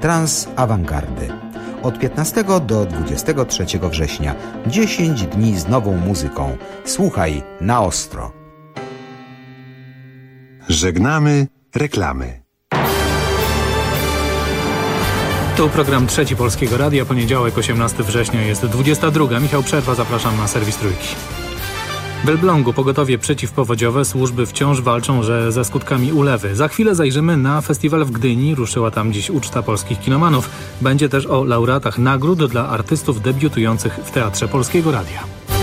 trans awangardy. Od 15 do 23 września 10 dni z nową muzyką. Słuchaj na ostro. Żegnamy reklamy. Tu program Trzeci Polskiego Radia, poniedziałek 18 września jest 22. Michał Przerwa, zapraszam na serwis Trójki. W Elblągu pogotowie przeciwpowodziowe, służby wciąż walczą ze skutkami ulewy. Za chwilę zajrzymy na festiwal w Gdyni. Ruszyła tam dziś uczta polskich kinomanów. Będzie też o laureatach nagród dla artystów debiutujących w Teatrze Polskiego Radia.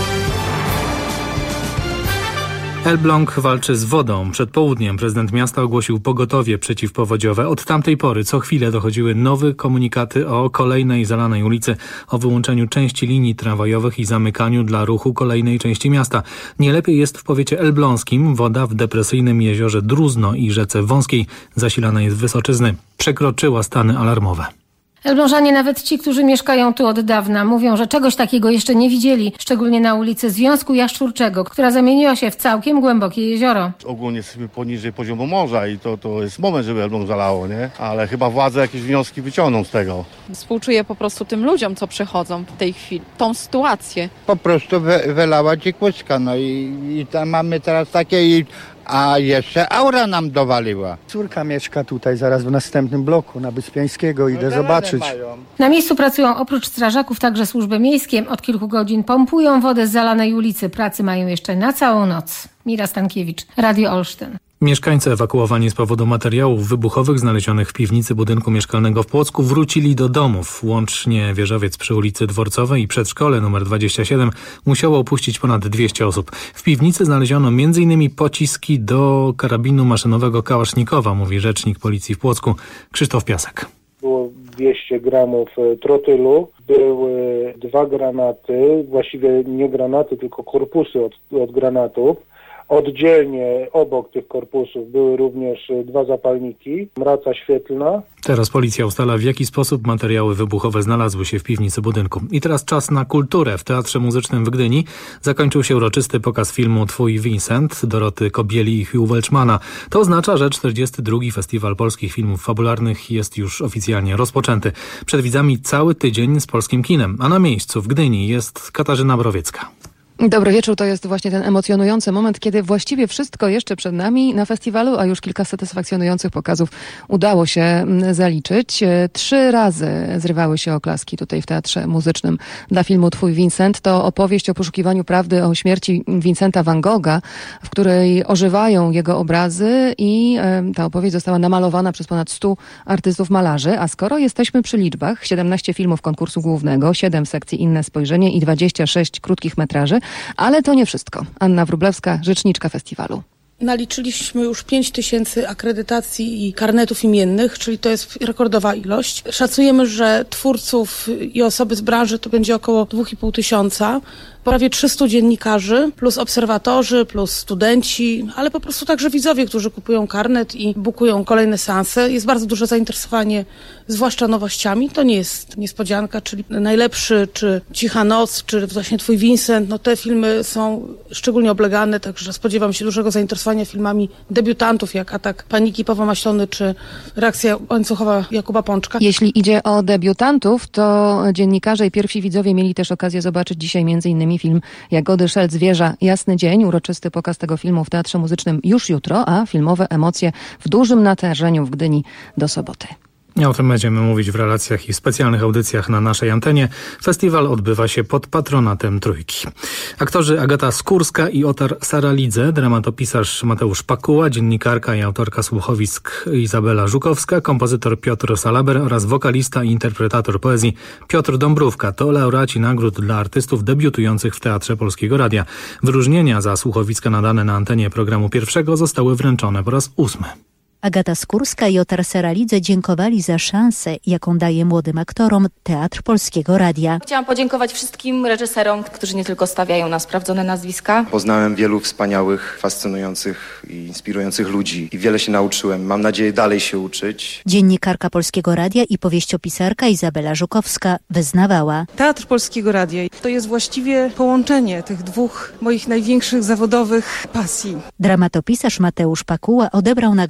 Elbląg walczy z wodą. Przed południem prezydent miasta ogłosił pogotowie przeciwpowodziowe. Od tamtej pory co chwilę dochodziły nowe komunikaty o kolejnej zalanej ulicy, o wyłączeniu części linii tramwajowych i zamykaniu dla ruchu kolejnej części miasta. Nie lepiej jest w powiecie elbląskim. Woda w depresyjnym jeziorze Druzno i rzece Wąskiej zasilana jest z Wysoczyzny. Przekroczyła stany alarmowe. Elblążanie, nawet ci, którzy mieszkają tu od dawna, mówią, że czegoś takiego jeszcze nie widzieli, szczególnie na ulicy Związku Jaszczurczego, która zamieniła się w całkiem głębokie jezioro. Ogólnie jesteśmy poniżej poziomu morza i to jest moment, żeby Elbląg zalało, nie? Ale chyba władze jakieś wnioski wyciągną z tego. Współczuję po prostu tym ludziom, co przechodzą w tej chwili, tą sytuację. Po prostu wylała dziekuska, no i tam mamy teraz takie a jeszcze aura nam dowaliła. Córka mieszka tutaj zaraz w następnym bloku na Wyspiańskiego. Idę zobaczyć. Na miejscu pracują oprócz strażaków także służby miejskie. Od kilku godzin pompują wodę z zalanej ulicy. Pracy mają jeszcze na całą noc. Mira Stankiewicz, Radio Olsztyn. Mieszkańcy ewakuowani z powodu materiałów wybuchowych znalezionych w piwnicy budynku mieszkalnego w Płocku wrócili do domów. Łącznie wieżowiec przy ulicy Dworcowej i przedszkole nr 27 musiało opuścić ponad 200 osób. W piwnicy znaleziono m.in. pociski do karabinu maszynowego Kałasznikowa, mówi rzecznik policji w Płocku Krzysztof Piasek. Było 200 gramów trotylu, były 2 granaty, właściwie nie granaty, tylko korpusy od granatów. Oddzielnie obok tych korpusów były również 2 zapalniki, mraca świetlna. Teraz policja ustala, w jaki sposób materiały wybuchowe znalazły się w piwnicy budynku. I teraz czas na kulturę. W Teatrze Muzycznym w Gdyni zakończył się uroczysty pokaz filmu Twój Vincent Doroty Kobieli i Hugh Welchmana. To oznacza, że 42. Festiwal Polskich Filmów Fabularnych jest już oficjalnie rozpoczęty. Przed widzami cały tydzień z polskim kinem, a na miejscu w Gdyni jest Katarzyna Browiecka. Dobry wieczór, to jest właśnie ten emocjonujący moment, kiedy właściwie wszystko jeszcze przed nami na festiwalu, a już kilka satysfakcjonujących pokazów udało się zaliczyć. 3 razy zrywały się oklaski tutaj w Teatrze Muzycznym dla filmu Twój Vincent. To opowieść o poszukiwaniu prawdy o śmierci Vincenta van Gogha, w której ożywają jego obrazy i ta opowieść została namalowana przez ponad 100 artystów malarzy. A skoro jesteśmy przy liczbach, 17 filmów konkursu głównego, 7 sekcji Inne Spojrzenie i 26 krótkich metraży, ale to nie wszystko. Anna Wróblewska, rzeczniczka festiwalu. Naliczyliśmy już 5000 akredytacji i karnetów imiennych, czyli to jest rekordowa ilość. Szacujemy, że twórców i osoby z branży to będzie około 2500. Prawie 300 dziennikarzy, plus obserwatorzy, plus studenci, ale po prostu także widzowie, którzy kupują karnet i bukują kolejne seanse. Jest bardzo duże zainteresowanie, zwłaszcza nowościami. To nie jest niespodzianka, czyli Najlepszy, czy Cicha Noc, czy właśnie Twój Vincent. No te filmy są szczególnie oblegane, także spodziewam się dużego zainteresowania filmami debiutantów, jak Atak Paniki Pawła Maślony, czy Reakcja łańcuchowa Jakuba Pączka. Jeśli idzie o debiutantów, to dziennikarze i pierwsi widzowie mieli też okazję zobaczyć dzisiaj m.in. film Jagody Szelc-Wieża Jasny Dzień. Uroczysty pokaz tego filmu w Teatrze Muzycznym już jutro, a filmowe emocje w dużym natężeniu w Gdyni do soboty. O tym będziemy mówić w relacjach i specjalnych audycjach na naszej antenie. Festiwal odbywa się pod patronatem Trójki. Aktorzy Agata Skórska i Otar Saralidze, dramatopisarz Mateusz Pakuła, dziennikarka i autorka słuchowisk Izabela Żukowska, kompozytor Piotr Salaber oraz wokalista i interpretator poezji Piotr Dąbrówka. To laureaci nagród dla artystów debiutujących w Teatrze Polskiego Radia. Wyróżnienia za słuchowiska nadane na antenie programu pierwszego zostały wręczone po raz 8. Agata Skórska i Otar Saralidze dziękowali za szansę, jaką daje młodym aktorom Teatr Polskiego Radia. Chciałam podziękować wszystkim reżyserom, którzy nie tylko stawiają na sprawdzone nazwiska. Poznałem wielu wspaniałych, fascynujących i inspirujących ludzi i wiele się nauczyłem. Mam nadzieję dalej się uczyć. Dziennikarka Polskiego Radia i powieściopisarka Izabela Żukowska wyznawała: Teatr Polskiego Radia to jest właściwie połączenie tych 2 moich największych zawodowych pasji. Dramatopisarz Mateusz Pakuła odebrał nagrodę Don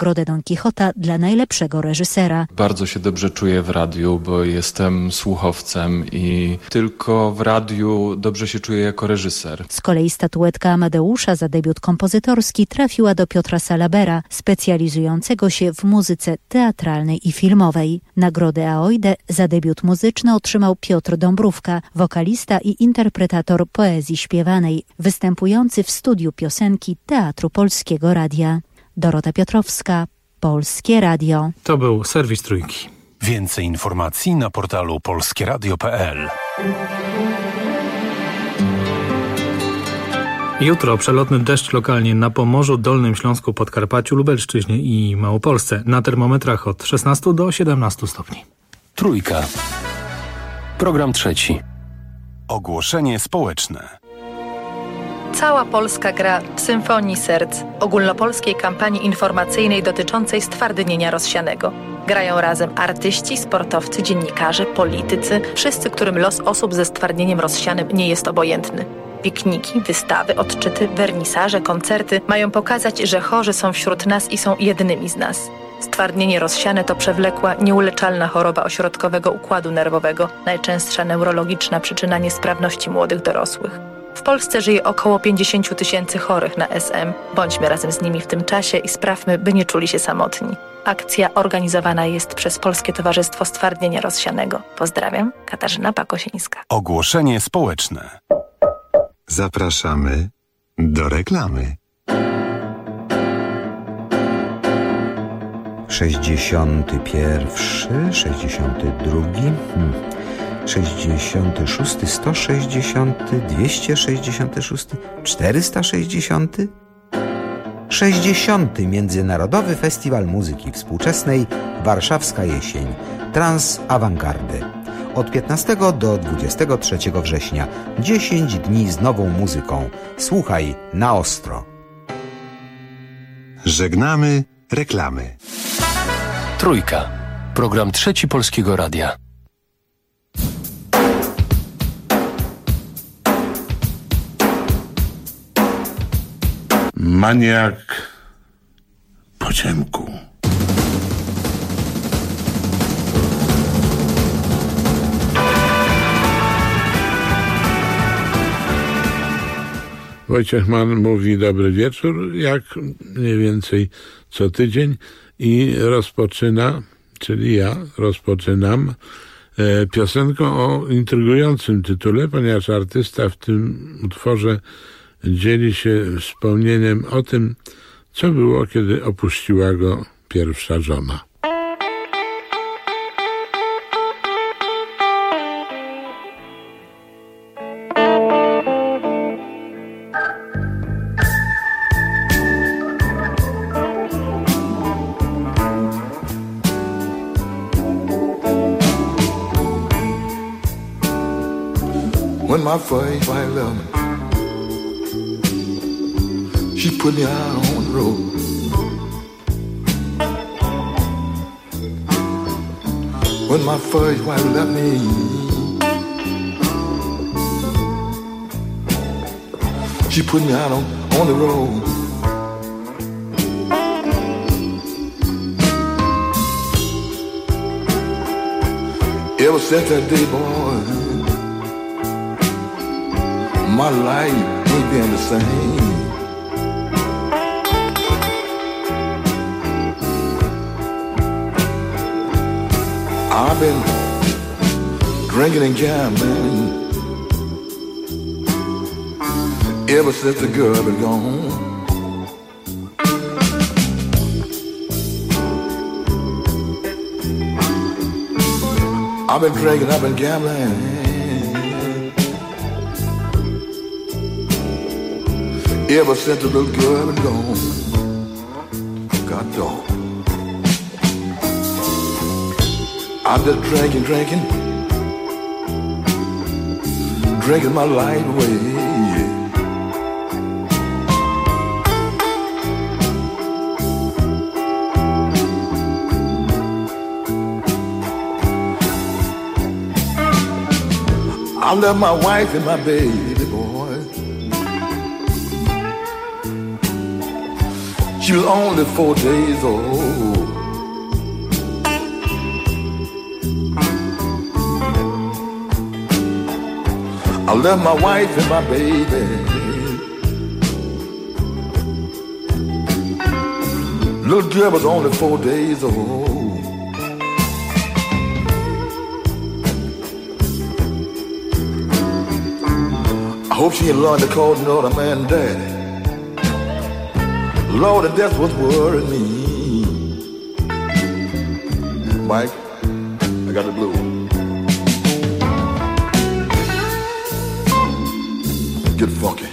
Quixota dla najlepszego reżysera. Bardzo się dobrze czuję w radiu, bo jestem słuchowcem i tylko w radiu dobrze się czuję jako reżyser. Z kolei statuetka Amadeusza za debiut kompozytorski trafiła do Piotra Salabera, specjalizującego się w muzyce teatralnej i filmowej. Nagrodę Aoide za debiut muzyczny otrzymał Piotr Dąbrówka, wokalista i interpretator poezji śpiewanej, występujący w studiu piosenki Teatru Polskiego Radia. Dorota Piotrowska, Polskie Radio. To był serwis Trójki. Więcej informacji na portalu polskieradio.pl. Jutro przelotny deszcz lokalnie na Pomorzu, Dolnym Śląsku, Podkarpaciu, Lubelszczyźnie i Małopolsce. Na termometrach od 16 do 17 stopni. Trójka. Program trzeci. Ogłoszenie społeczne. Cała Polska gra w Symfonii Serc, ogólnopolskiej kampanii informacyjnej dotyczącej stwardnienia rozsianego. Grają razem artyści, sportowcy, dziennikarze, politycy, wszyscy, którym los osób ze stwardnieniem rozsianym nie jest obojętny. Pikniki, wystawy, odczyty, wernisaże, koncerty mają pokazać, że chorzy są wśród nas i są jednymi z nas. Stwardnienie rozsiane to przewlekła, nieuleczalna choroba ośrodkowego układu nerwowego, najczęstsza neurologiczna przyczyna niesprawności młodych dorosłych. W Polsce żyje około 50 000 chorych na SM. Bądźmy razem z nimi w tym czasie i sprawmy, by nie czuli się samotni. Akcja organizowana jest przez Polskie Towarzystwo Stwardnienia Rozsianego. Pozdrawiam, Katarzyna Pakosińska. Ogłoszenie społeczne. Zapraszamy do reklamy. 61, 62, 66, 160, 266, 460, 60. Międzynarodowy Festiwal Muzyki Współczesnej Warszawska Jesień Trans Awangardy. Od 15 do 23 września 10 dni z nową muzyką. Słuchaj na ostro. Żegnamy reklamy. Trójka. Program trzeci Polskiego Radia. Maniak po ciemku. Wojciech Mann mówi dobry wieczór, jak mniej więcej co tydzień i rozpoczyna, czyli ja rozpoczynam piosenką o intrygującym tytule, ponieważ artysta w tym utworze dzieli się wspomnieniem o tym, co było, kiedy opuściła go pierwsza żona. When my first wife left me, she put me out on the road. When my first wife left me, she put me out on the road. Ever since that day, boy, my life ain't been the same. I've been drinking and gambling ever since the girl been gone. I've been drinking, I've been gambling ever since the little girl been gone. God dog. I'm just drinking, drinking my life away. I love my wife and my baby boy. She was only 4 days old. I left my wife and my baby. Little girl was only 4 days old. I hope she ain't learned to call another man daddy. Lord, and that's what's worrying me. Mike, I got the blues. Get funky.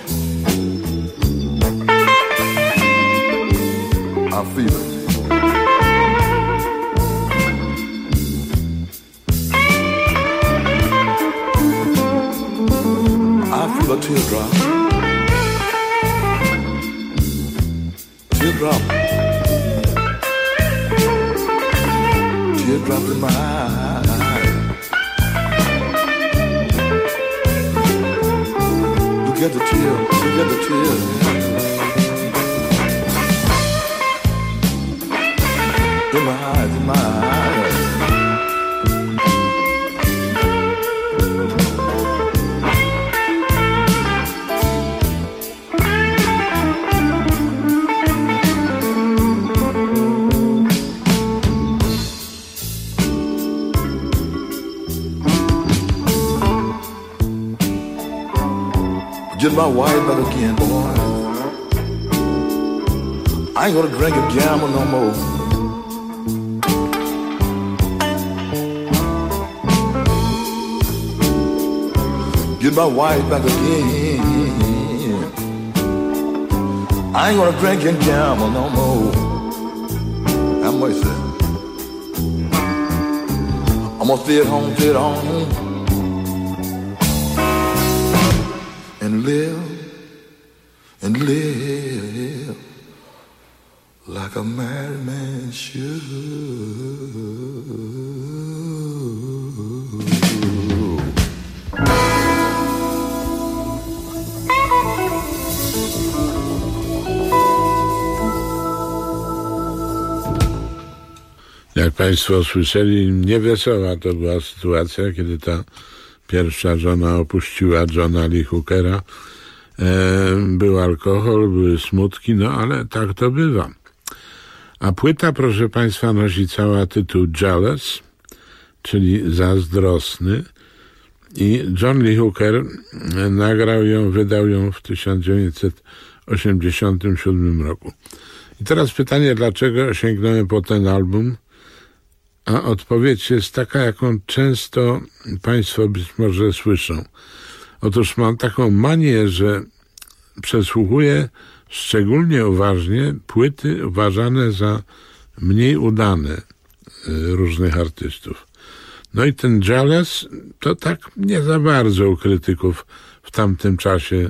I feel it. I feel a teardrop. Teardrop. Teardrop in my eye. Look at the tear. Look at the tear. In my eyes, in my eyes. Get my wife back again, boy. I ain't gonna drink and gamble no more. Get my wife back again. I ain't gonna drink and gamble no more. How much that? I'm gonna stay at home, stay at home. And live like a married man should. Jak Państwo słyszeli, niewesoła to była sytuacja, kiedy ta pierwsza żona opuściła Johna Lee Hookera. Był alkohol, były smutki, no ale tak to bywa. A płyta, proszę Państwa, nosi cały tytuł Jealous, czyli zazdrosny. I John Lee Hooker nagrał ją, wydał ją w 1987 roku. I teraz pytanie, dlaczego sięgnąłem po ten album? A odpowiedź jest taka, jaką często Państwo być może słyszą. Otóż mam taką manię, że przesłuchuję szczególnie uważnie płyty uważane za mniej udane różnych artystów. No i ten Jealous to tak nie za bardzo u krytyków w tamtym czasie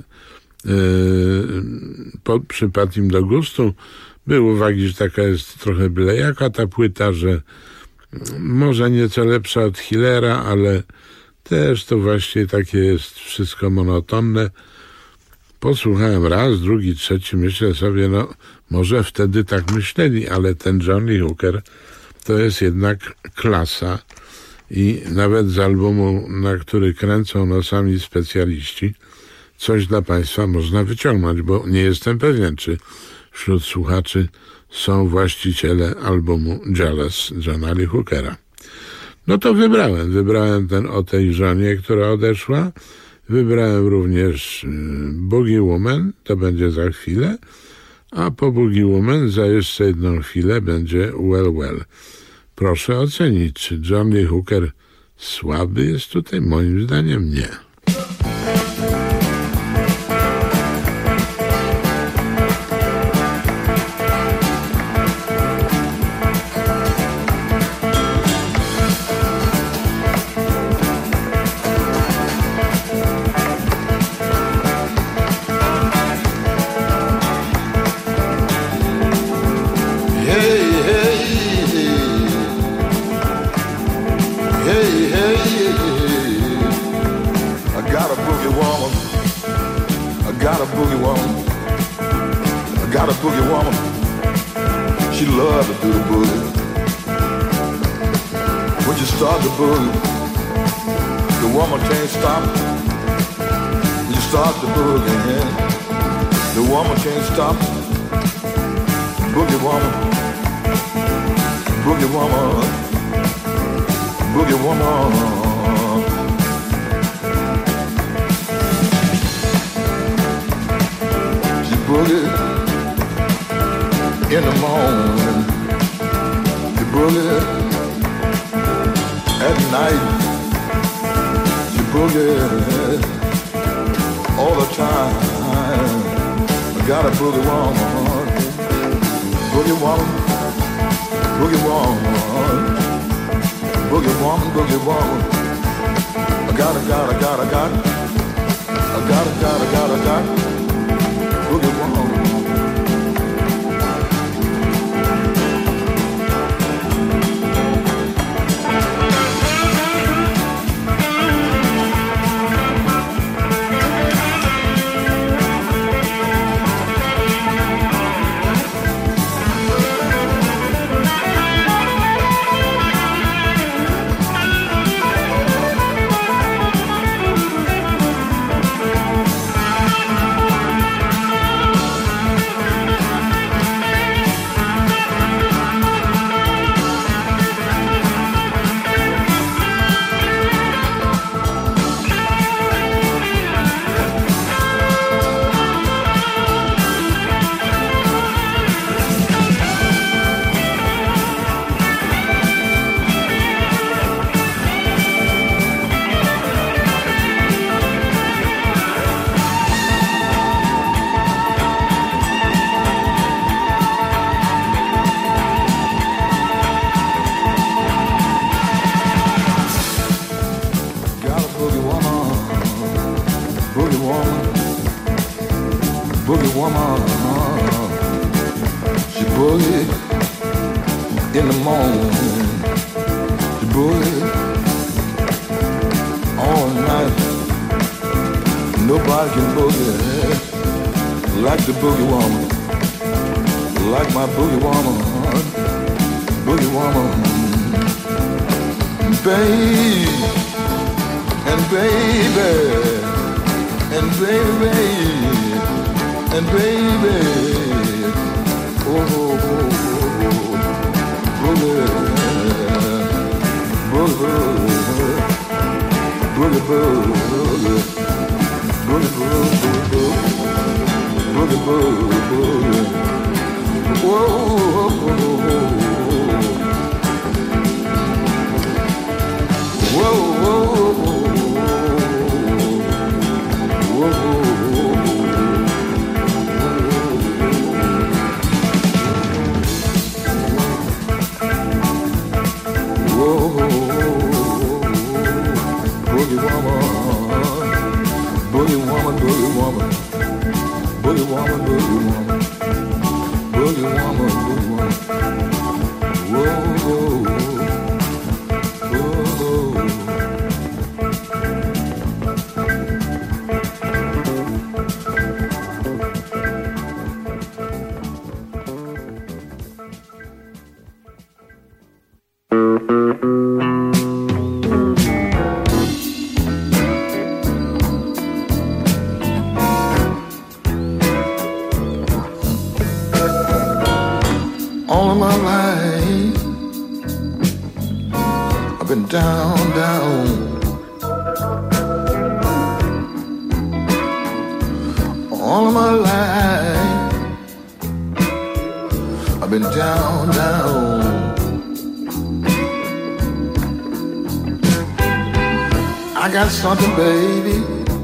przypadł im do gustu. Były uwagi, że taka jest trochę byle jaka ta płyta, że może nieco lepsza od Hillera, ale też to właśnie takie jest wszystko monotonne. Posłuchałem raz, drugi, trzeci, myślę sobie, no może wtedy tak myśleli, ale ten John Lee Hooker to jest jednak klasa i nawet z albumu, na który kręcą nosami specjaliści, coś dla Państwa można wyciągnąć, bo nie jestem pewien, czy wśród słuchaczy są właściciele albumu Jealous Johna Lee Hookera. No to wybrałem ten o tej żonie, która odeszła. Wybrałem również Boogie Woman, to będzie za chwilę, a po Boogie Woman za jeszcze jedną chwilę będzie Well Well. Proszę ocenić, czy John Lee Hooker słaby jest tutaj? Moim zdaniem nie. Got a boogie woman she loved to do the boogie. When you start the boogie, the woman can't stop. When you start the boogie, the woman can't stop. Boogie woman, boogie woman, boogie woman. She boogie in the morning, she boogie at night, she boogie all the time. I got a boogie woman, boogie woman, boogie woman, boogie woman, boogie woman. I got boogie woman. Something, baby,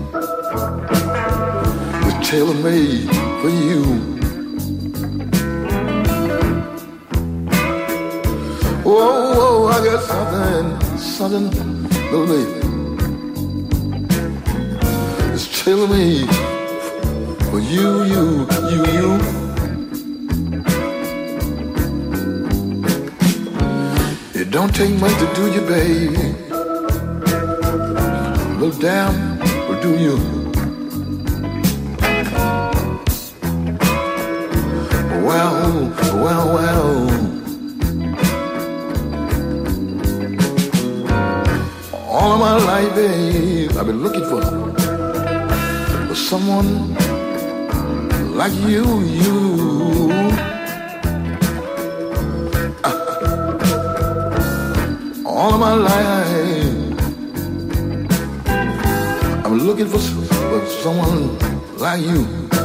was tailor-made for you. Oh, I got something, little baby, it's tailor-made for you. It don't take much to do you, baby. Little damn, or do you? Well, well, well. All of my life, babe, I've been looking for someone like you. All of my life, I'm looking for someone like you.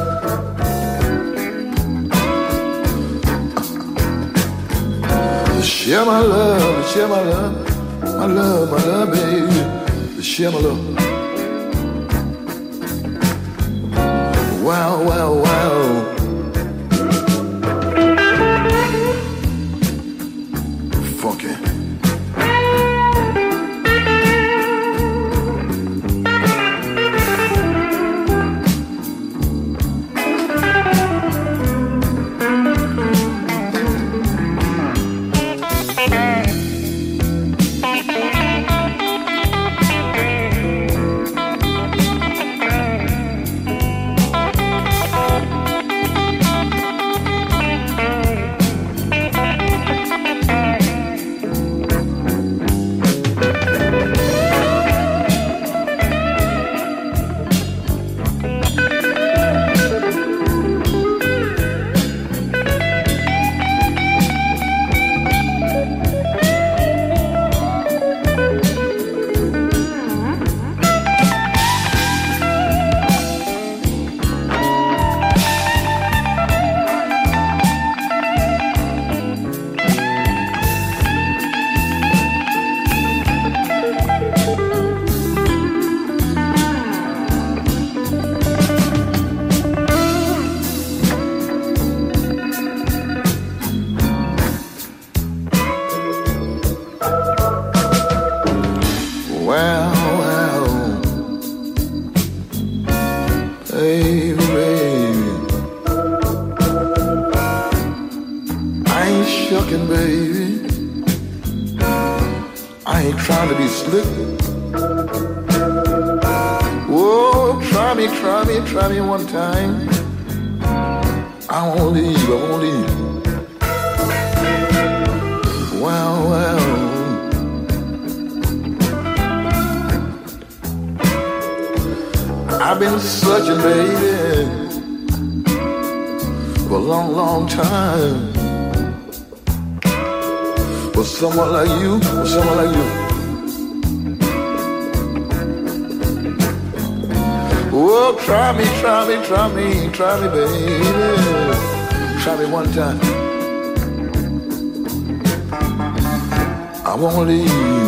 Share my love, share my love, my love, baby. Share my love. Wow, wow, wow. Funky. Try me one time. I won't leave, I won't leave. Well, well. I've been searching, baby, for a long, long time. For someone like you, for someone like you. Oh, try me, try me, try me, try me, baby. Try me one time. I won't leave.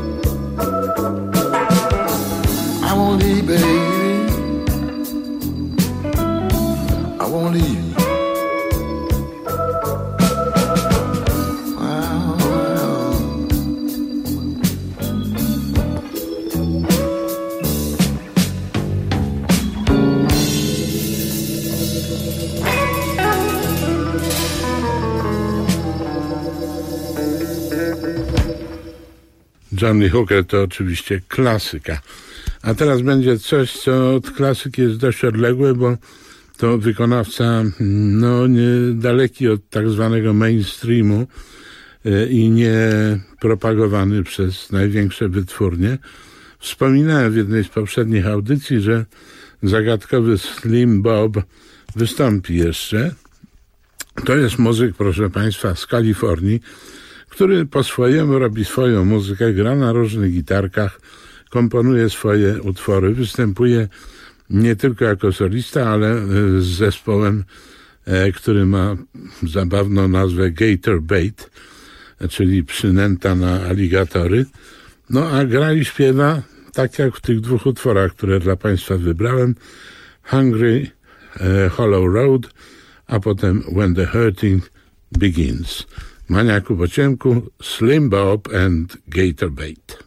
I won't leave, baby. I won't leave. John Lee Hooker to oczywiście klasyka. A teraz będzie coś, co od klasyki jest dość odległe, bo to wykonawca niedaleki od tak zwanego mainstreamu i nie propagowany przez największe wytwórnie. Wspominałem w jednej z poprzednich audycji, że zagadkowy Slim Bob wystąpi jeszcze. To jest muzyk, proszę Państwa, z Kalifornii, który po swojemu robi swoją muzykę, gra na różnych gitarkach, komponuje swoje utwory, występuje nie tylko jako solista, ale z zespołem, który ma zabawną nazwę Gator Bait, czyli przynęta na aligatory. No a gra i śpiewa, tak jak w tych dwóch utworach, które dla Państwa wybrałem, Hungry Hollow Road, a potem When the Hurting Begins. Maniaku po ciemku, Slim Bob and Gator Bait.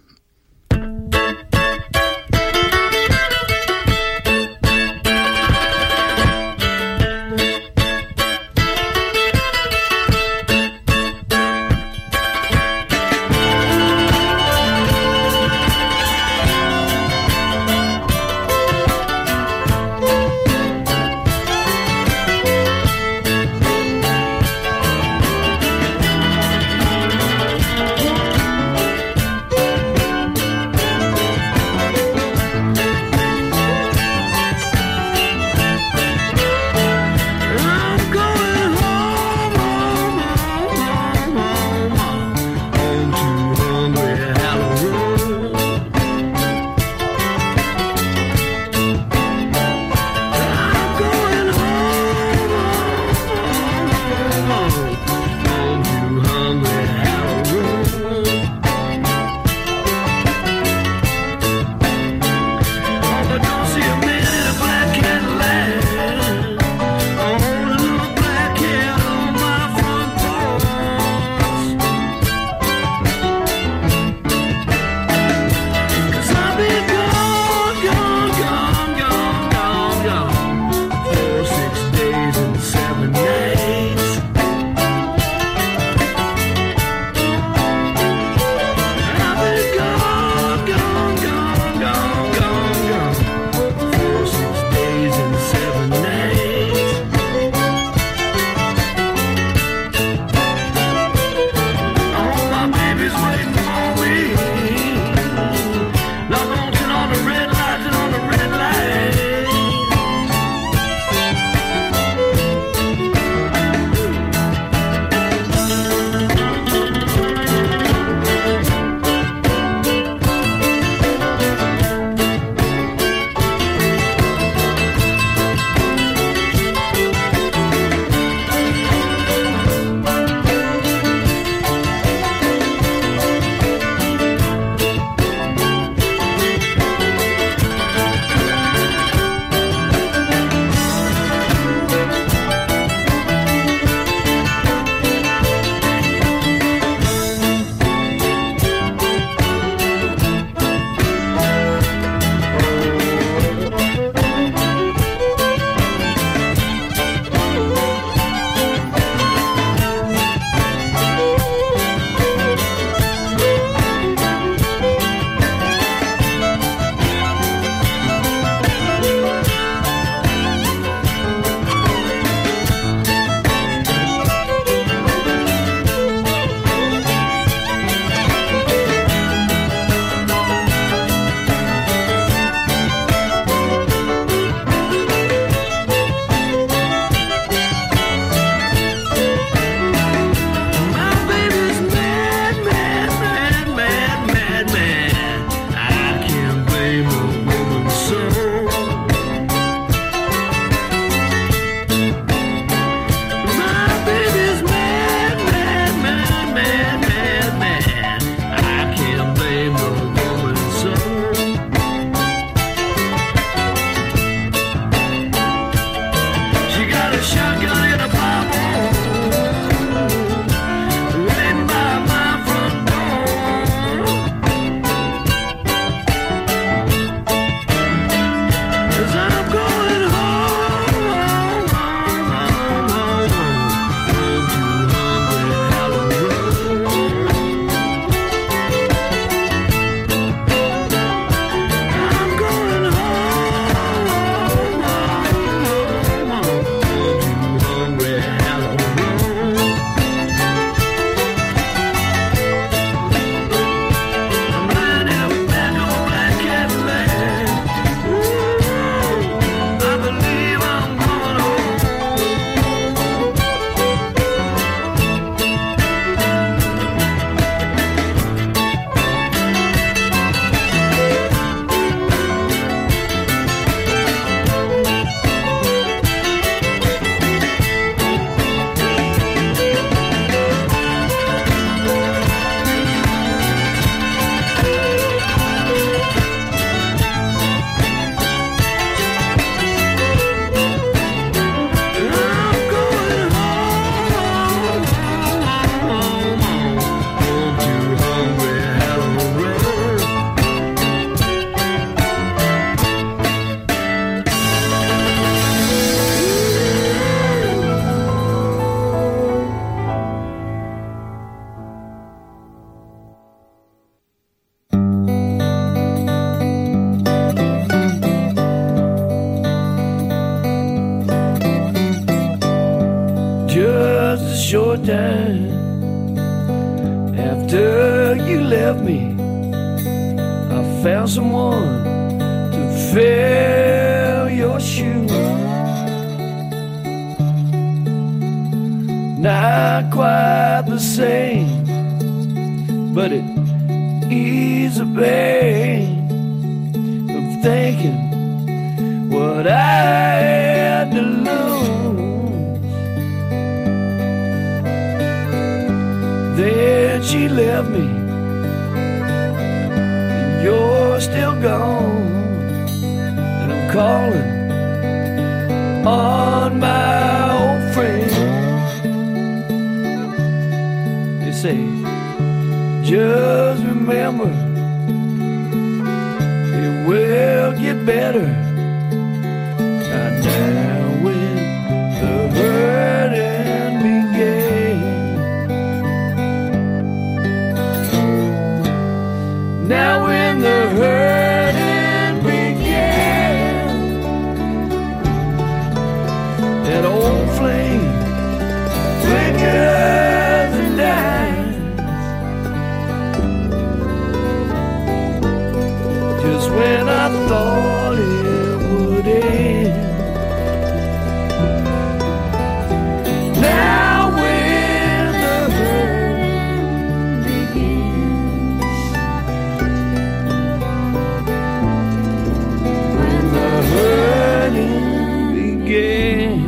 dime. After you left me, I found someone to fill your shoes. Not quite the same, but it eased the pain of thinking what I had to lose. Then she left me, and you're still gone, and I'm calling on my old friend. They say, just remember, it will get better. Not now when the hurting began. Now when the hurting began, that old flame flickers and dies. Just when I thought it would end. Now when the hurting begins, when the hurting begins.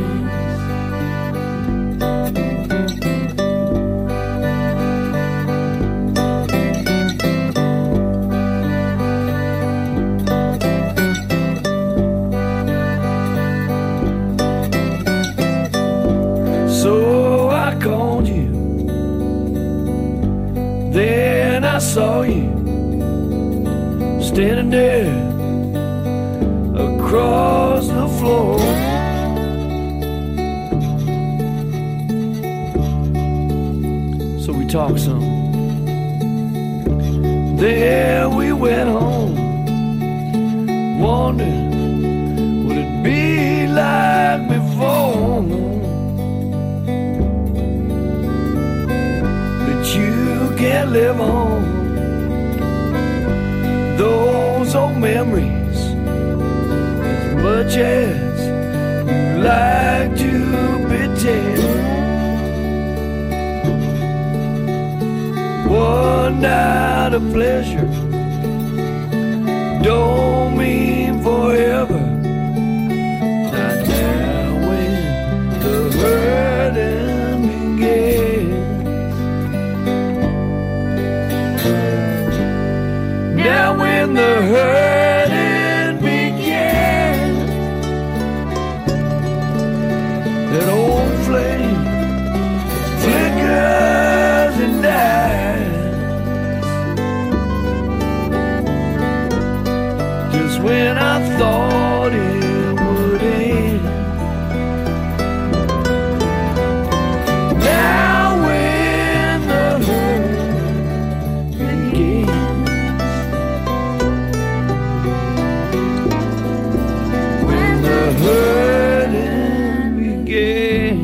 So I called you, then I saw you standing there across the floor. So we talked some, then we went home, wondering would it be like before. You can't live on those old memories as much as you like to pretend. One night of pleasure don't mean forever. Not now when the hurting begins. Now when the hurting began, that old flame flickers and dies. Just when I thought it would end. Now when the hurting begins. Hurting began.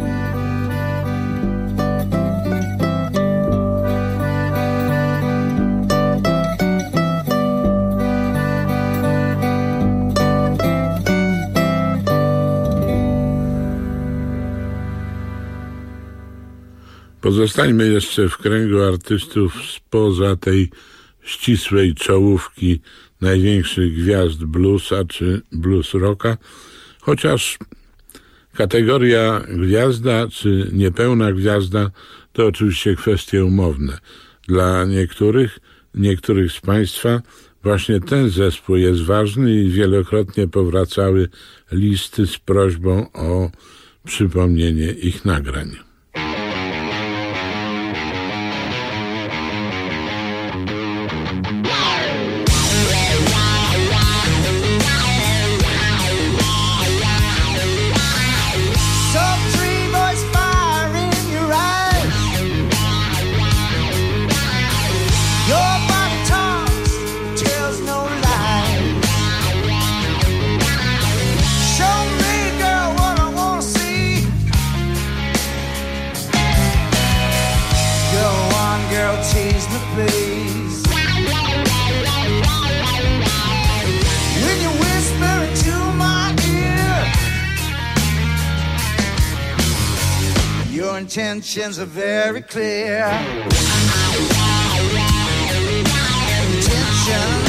Pozostańmy jeszcze w kręgu artystów spoza tej ścisłej czołówki największych gwiazd bluesa czy blues rocka, chociaż kategoria gwiazda czy niepełna gwiazda to oczywiście kwestie umowne. Dla niektórych z Państwa właśnie ten zespół jest ważny i wielokrotnie powracały listy z prośbą o przypomnienie ich nagrań. intentions are very clear. Intentions.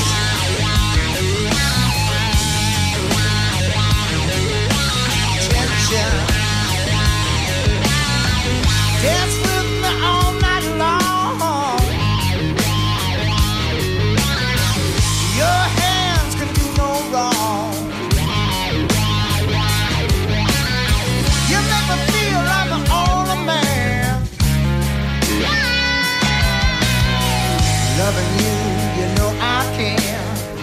Dance with me all night long. Your hands can do no wrong. You make me feel like an older man. Loving you, you know I can.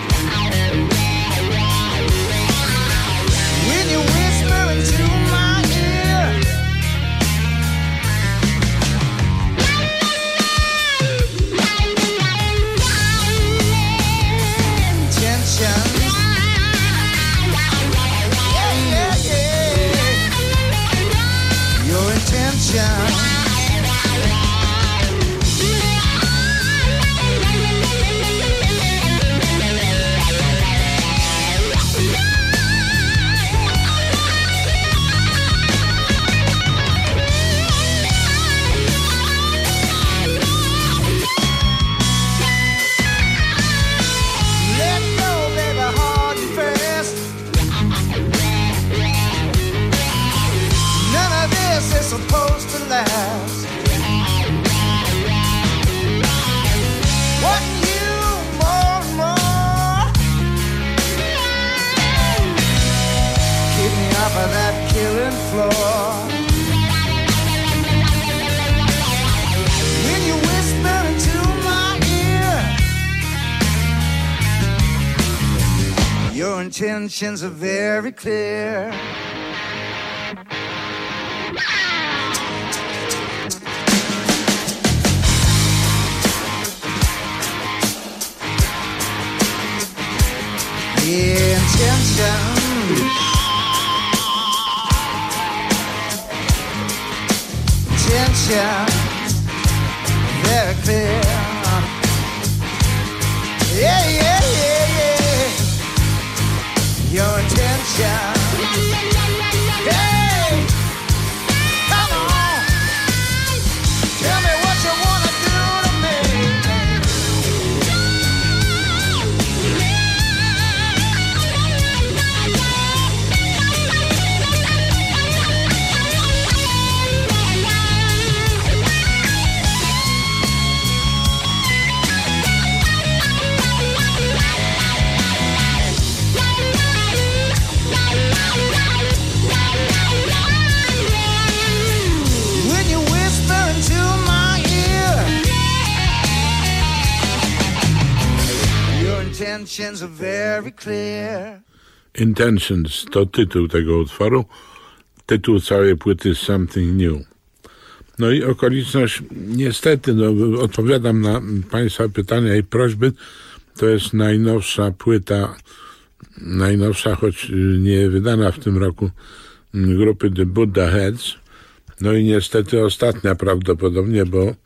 When you whisper into my ear, intentions. Yeah, yeah, yeah. Your intentions. Supposed to last. Wanting you more and more. Keep me off of that killing floor. When you whisper into my ear, your intentions are very clear. Intention. Intention. Very clear. Yeah, yeah, yeah, yeah. Your intention. Hey, come on. Tell me what you wanna do to me. Intentions are very clear. Intentions to tytuł tego utworu. Tytuł całej płyty Something New. No i okoliczność, niestety, odpowiadam na Państwa pytania i prośby. To jest najnowsza płyta, choć nie wydana w tym roku, grupy The Buddha Heads. No i niestety ostatnia prawdopodobnie, bo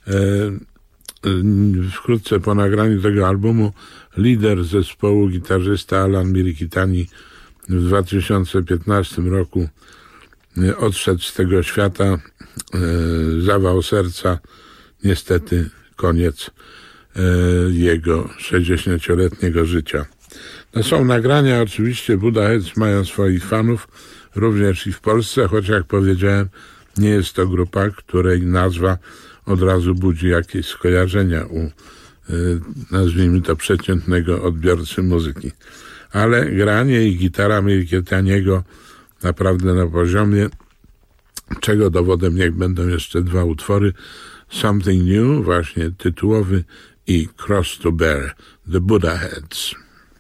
wkrótce po nagraniu tego albumu lider zespołu, gitarzysta Alan Mirikitani w 2015 roku odszedł z tego świata. Zawał serca, niestety koniec jego 60-letniego życia. No są nagrania, oczywiście Buddha Heads mają swoich fanów, również i w Polsce, choć jak powiedziałem, nie jest to grupa, której nazwa od razu budzi jakieś skojarzenia u, nazwijmy to, przeciętnego odbiorcy muzyki. Ale granie i gitara Mirikitaniego naprawdę na poziomie, czego dowodem niech będą jeszcze dwa utwory, Something New, właśnie tytułowy, i Cross to Bear, The Buddha Heads.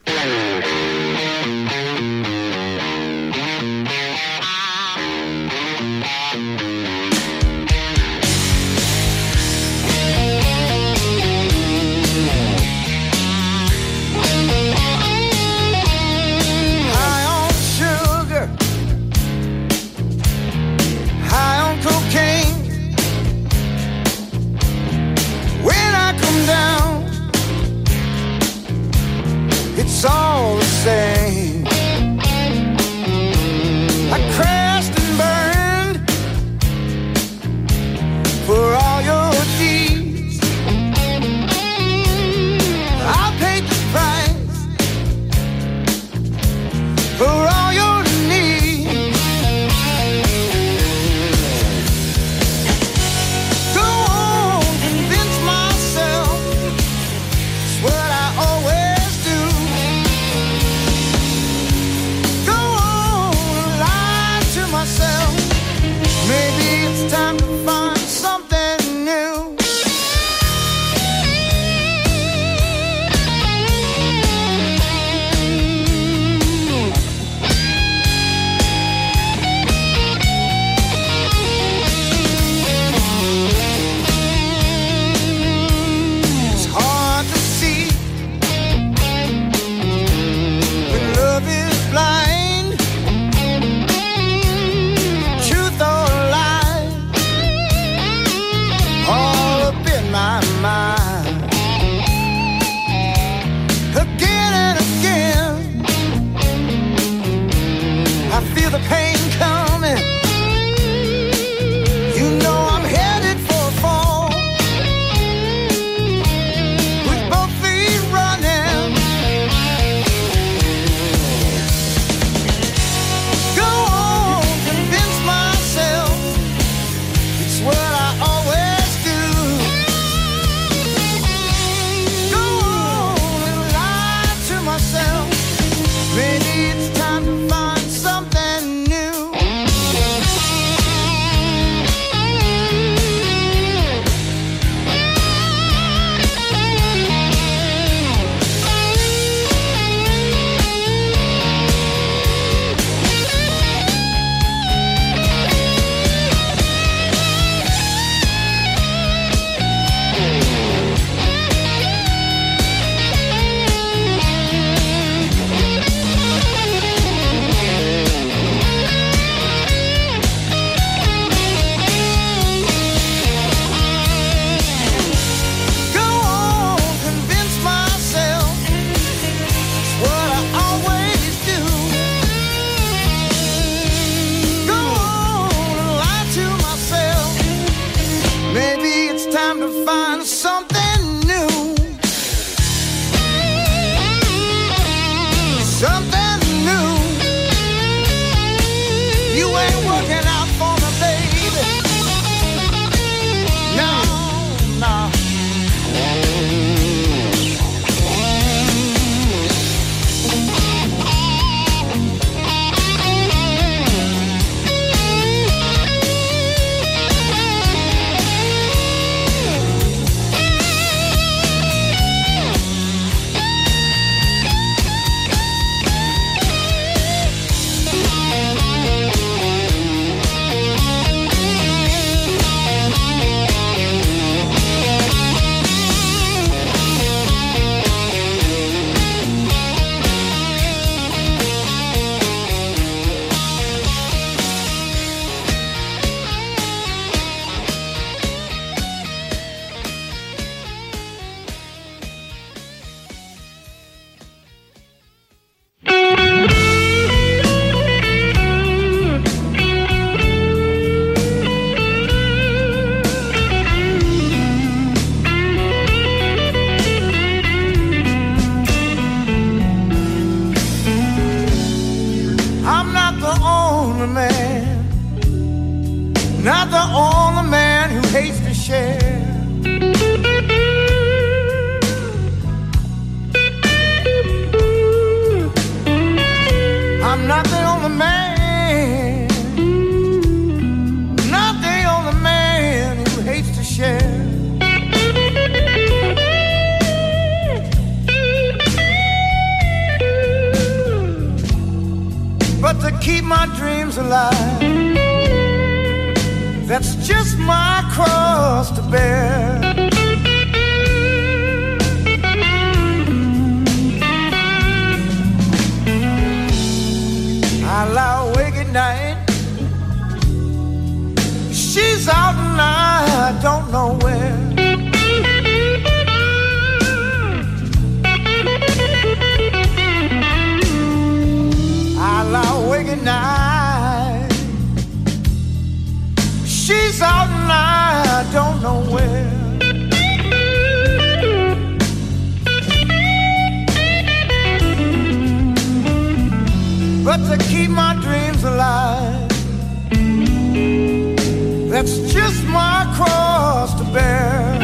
It's all the same. I crashed and burned something new. You ain't working out for me, baby. No, no. Not the only man who hates to share. I'm not the only man, not the only man who hates to share. But to keep my dreams alive, that's just my cross to bear. I lie awake at night, she's out and I don't know where. I lie awake at night, she's out and I don't know where. But to keep my dreams alive, that's just my cross to bear.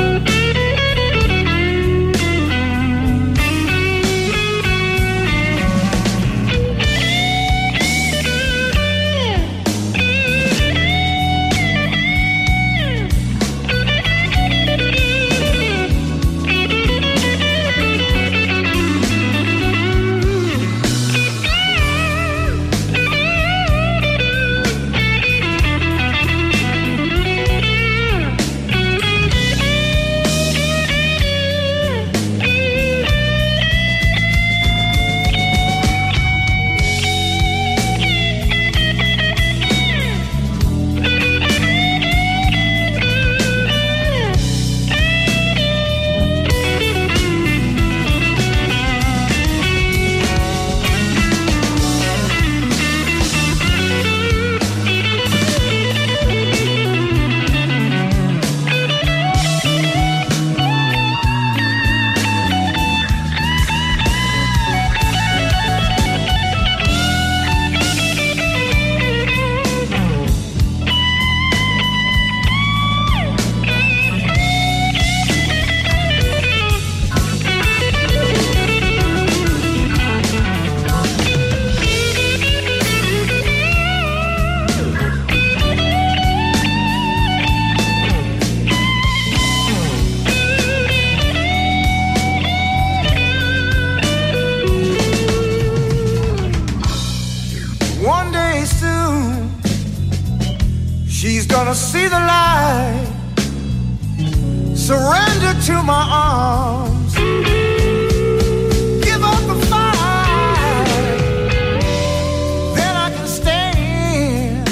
See the light, surrender to my arms, give up the fight, then I can stand.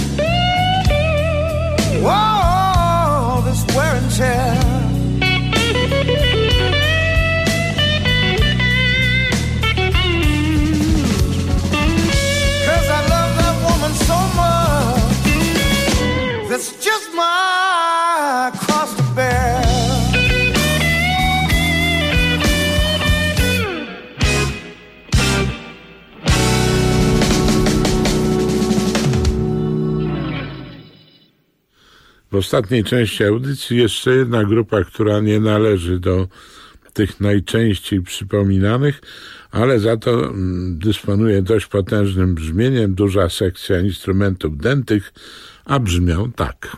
Whoa, this wear and tear. Cause I love that woman so much, that's just my cross to bear. W ostatniej części audycji jeszcze jedna grupa, która nie należy do tych najczęściej przypominanych, ale za to dysponuje dość potężnym brzmieniem, duża sekcja instrumentów dętych, a brzmią tak.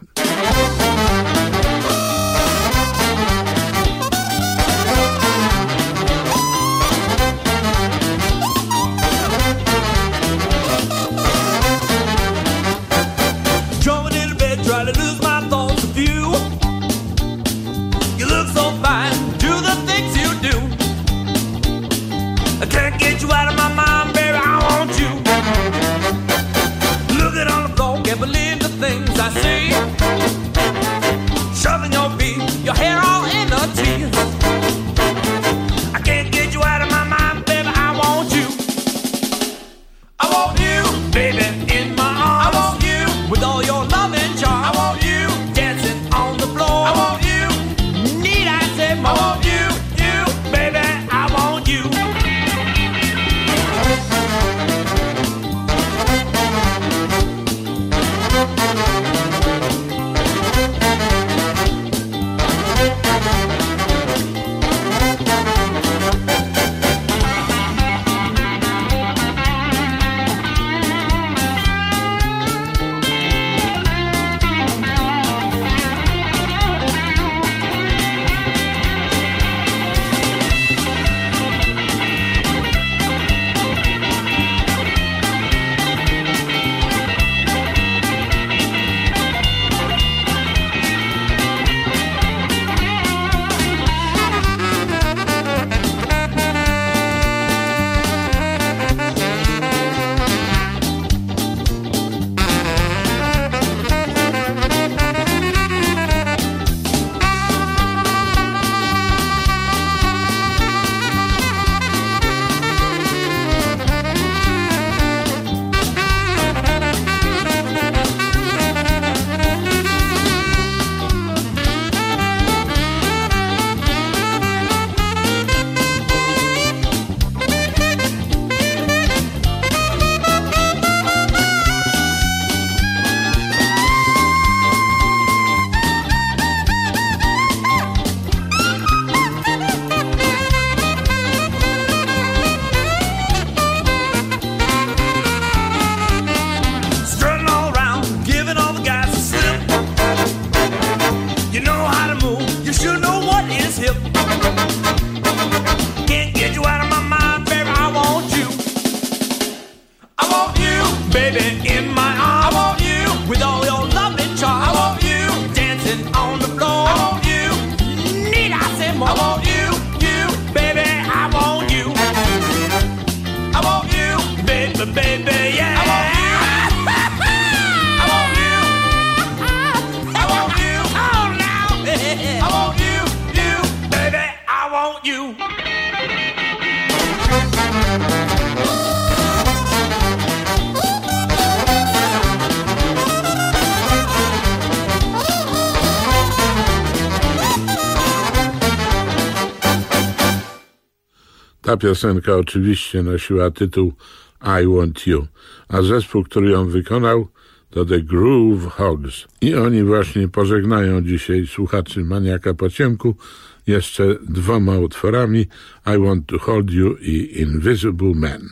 Ta piosenka oczywiście nosiła tytuł I Want You, a zespół, który ją wykonał, to The Groove Hogs. I oni właśnie pożegnają dzisiaj słuchaczy Maniaka po ciemku jeszcze dwoma utworami I Want to Hold You i Invisible Man.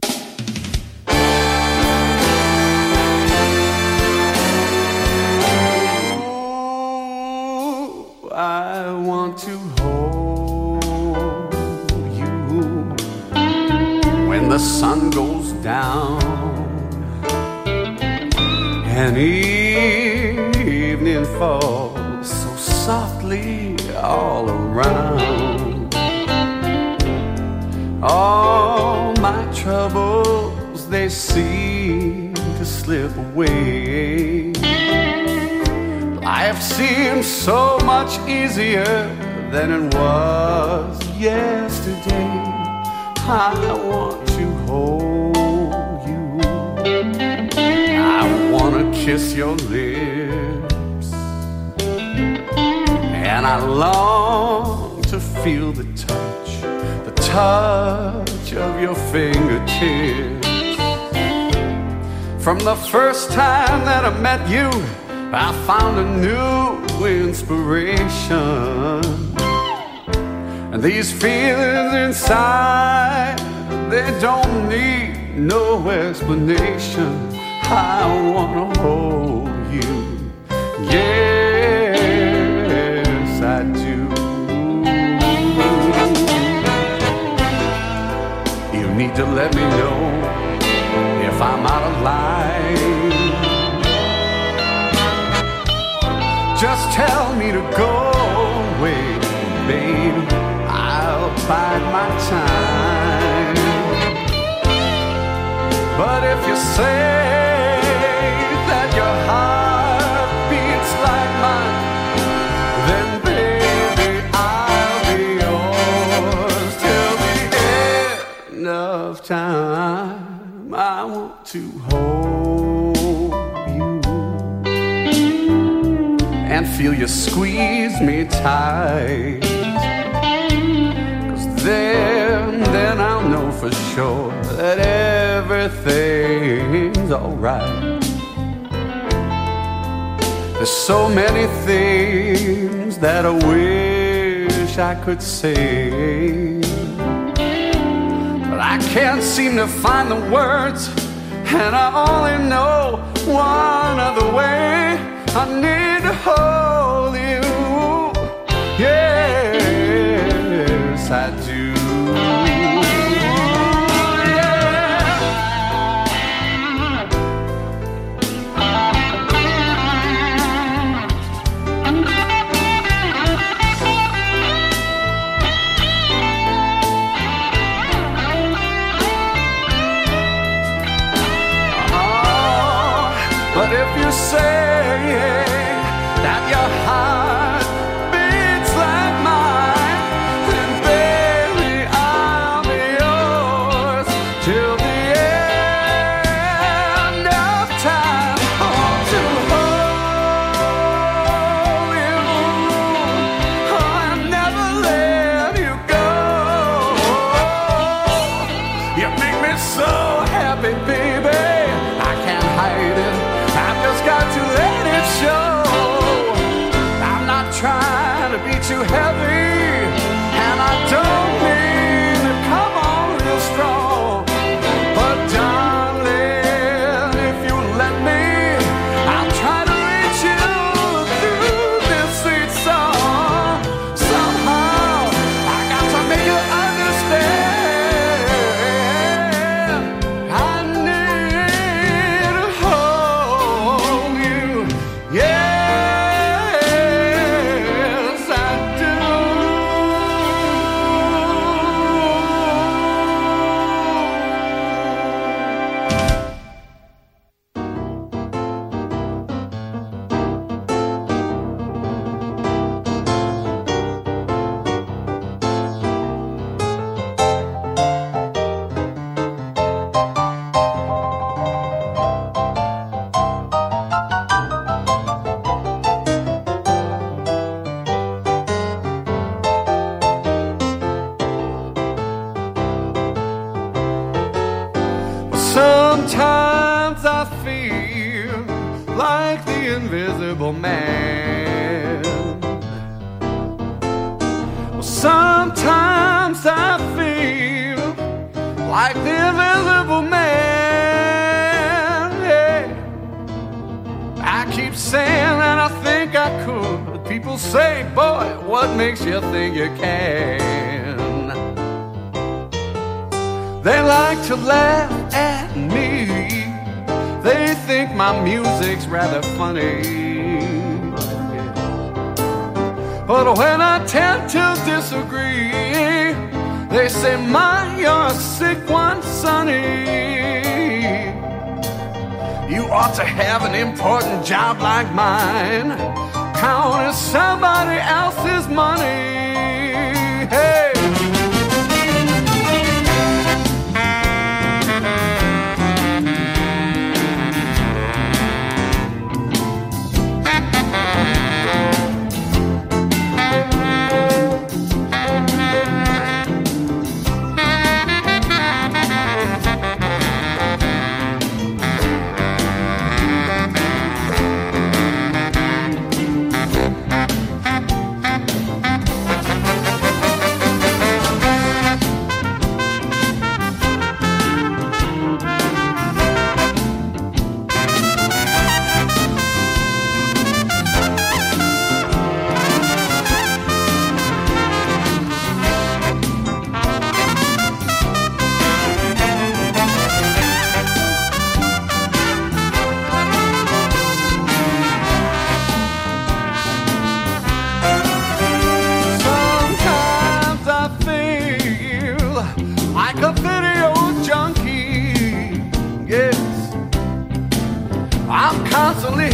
I want to hold you when the sun goes down and evening falls so softly all around. All my troubles, they seem to slip away. Life seems so much easier than it was yesterday. I want to hold you. I want to kiss your lips. And I long to feel the touch of your fingertips. From the first time that I met you, I found a new inspiration. And these feelings inside, they don't need no explanation. I wanna hold you, yes I do. You need to let me know if I'm out of line. Just tell me to go away, baby, I'll bide my time. But if you say that your heart beats like mine, then baby I'll be yours till the end of time. I want to hold you and feel you squeeze me tight, 'cause then I'll know for sure that everything's alright. There's so many things that I wish I could say, but I can't seem to find the words, and I only know one other way. I need to hold you, yes I do. But if you say that your heart beats like mine, then baby I'll be yours till the end of time. I want to hold you, I'll never let you go. You make me so happy, baby, I can't hide it. Got to let it show. I'm not trying to be too heavy, and I don't mean to come on real strong, but darling, if you let me, I'll try to reach you through this sweet song. Somehow I got to make you understand. I need to hold you. Yes, I do. Sometimes I feel like the invisible man. Sometimes I feel like the invisible man. Yeah. I keep saying that I think I could, but people say, boy, what makes you think you can? They like to laugh at me. They think my music's rather funny. But when I tend to disagree, they say, my, you're a sick one, sonny. You ought to have an important job like mine, counting somebody else's money. Hey!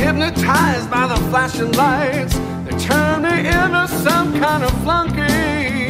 hypnotized by the flashing lights. They turn me into some kind of flunky.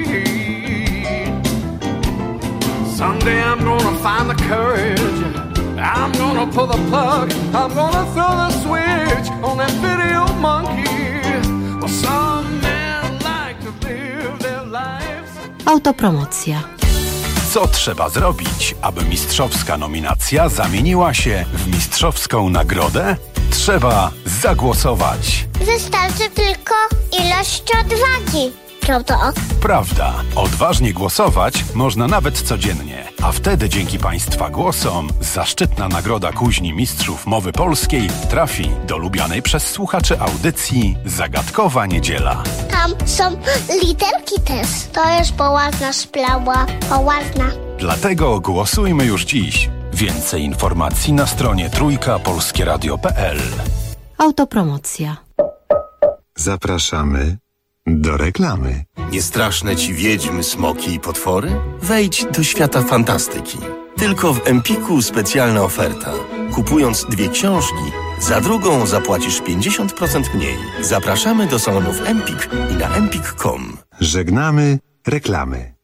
Someday I'm gonna find the courage. I'm gonna pull the plug. I'm gonna throw the switch on that video monkey. Well, some men like to live their lives. Autopromocja. Co trzeba zrobić, aby mistrzowska nominacja zamieniła się w mistrzowską nagrodę? Trzeba zagłosować. Wystarczy tylko ilość odwagi. Prawda? Prawda. Odważnie głosować można nawet codziennie. A wtedy dzięki Państwa głosom zaszczytna nagroda Kuźni Mistrzów Mowy Polskiej trafi do lubianej przez słuchaczy audycji Zagadkowa Niedziela. Tam są literki też. To jest poważna sprawa. Poważna. Dlatego głosujmy już dziś. Więcej informacji na stronie trójkapolskieradio.pl. Autopromocja. Zapraszamy do reklamy. Nie straszne ci wiedźmy, smoki i potwory? Wejdź do świata fantastyki. Tylko w Empiku specjalna oferta. Kupując 2 książki, za drugą zapłacisz 50% mniej. Zapraszamy do salonów Empik i na empik.com. Żegnamy reklamy.